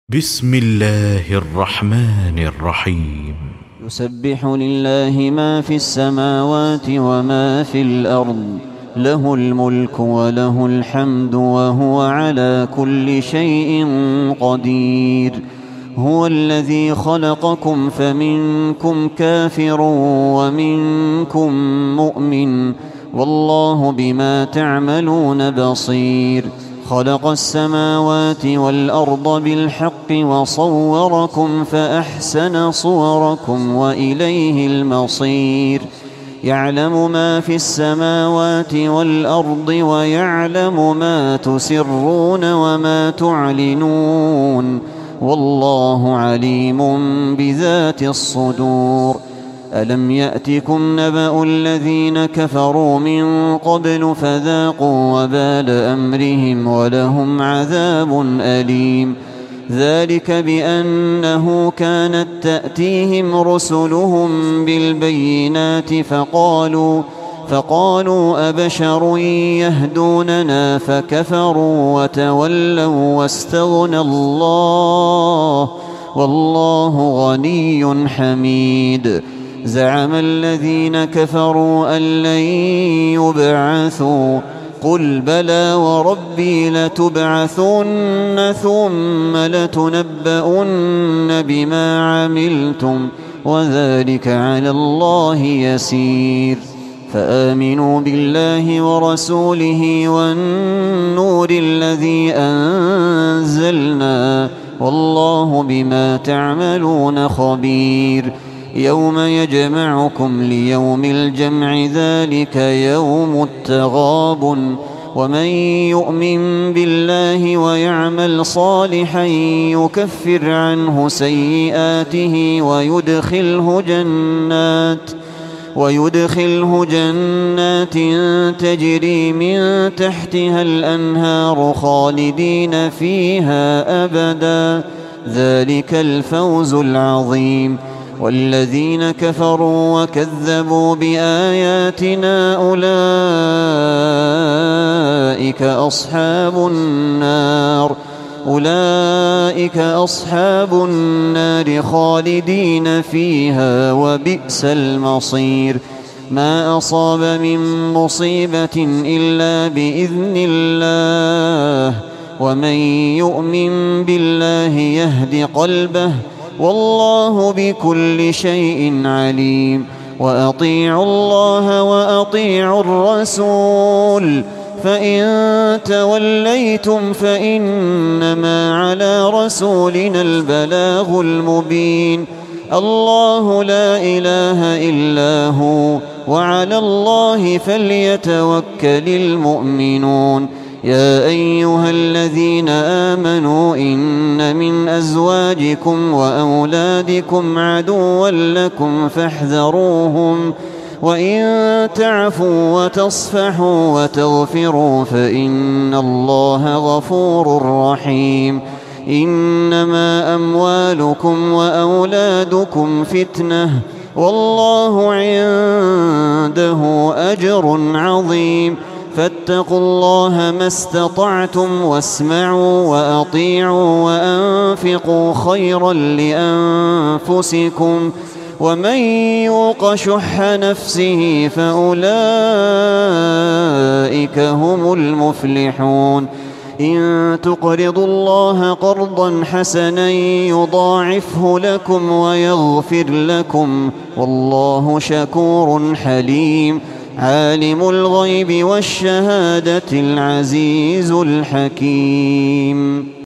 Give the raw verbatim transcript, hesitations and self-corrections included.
بسم الله الرحمن الرحيم. يسبح لله ما في السماوات وما في الأرض، له الملك وله الحمد وهو على كل شيء قدير. هو الذي خلقكم فمنكم كافر ومنكم مؤمن، والله بما تعملون بصير. خلق السماوات والأرض بالحق وصوركم فأحسن صوركم وإليه المصير. يعلم ما في السماوات والأرض ويعلم ما تسرون وما تعلنون، والله عليم بذات الصدور. ألم يأتكم نبأ الذين كفروا من قبل فذاقوا وبال أمرهم ولهم عذاب أليم. ذلك بأنه كانت تأتيهم رسلهم بالبينات فقالوا فقالوا أبشر يهدوننا فكفروا وتولوا واستغنى الله، والله غني حميد. زعم الذين كفروا أن لن يبعثوا، قل بلى وربي لتبعثن ثم لتنبؤن بما عملتم وذلك على الله يسير. فآمنوا بالله ورسوله والنور الذي أنزلنا، والله بما تعملون خبير. يوم يجمعكم ليوم الجمع، ذلك يوم التغابن. ومن يؤمن بالله ويعمل صالحا يكفر عنه سيئاته ويدخله جنات ويدخله جنات تجري من تحتها الأنهار خالدين فيها أبدا، ذلك الفوز العظيم. والذين كفروا وكذبوا بآياتنا أولئك أصحاب النار أولئك أصحاب النار خالدين فيها وبئس المصير. ما أصاب من مصيبة إلا بإذن الله، ومن يؤمن بالله يهد قلبه، والله بكل شيء عليم. وأطيعوا الله وأطيعوا الرسول، فإن توليتم فإنما على رسولنا البلاغ المبين. الله لا إله إلا هو، وعلى الله فليتوكل المؤمنون. يا أيها الذين آمنوا إن من أزواجكم وأولادكم عدوا لكم فاحذروهم، وإن تعفوا وتصفحوا وتغفروا فإن الله غفور رحيم. إنما أموالكم وأولادكم فتنة، والله عنده أجر عظيم. فاتقوا الله ما استطعتم واسمعوا وأطيعوا وأنفقوا خيرا لأنفسكم، ومن يوق شح نفسه فأولئك هم المفلحون. إن تقرضوا الله قرضا حسنا يضاعفه لكم ويغفر لكم، والله شكور حليم. عالم الغيب والشهادة العزيز الحكيم.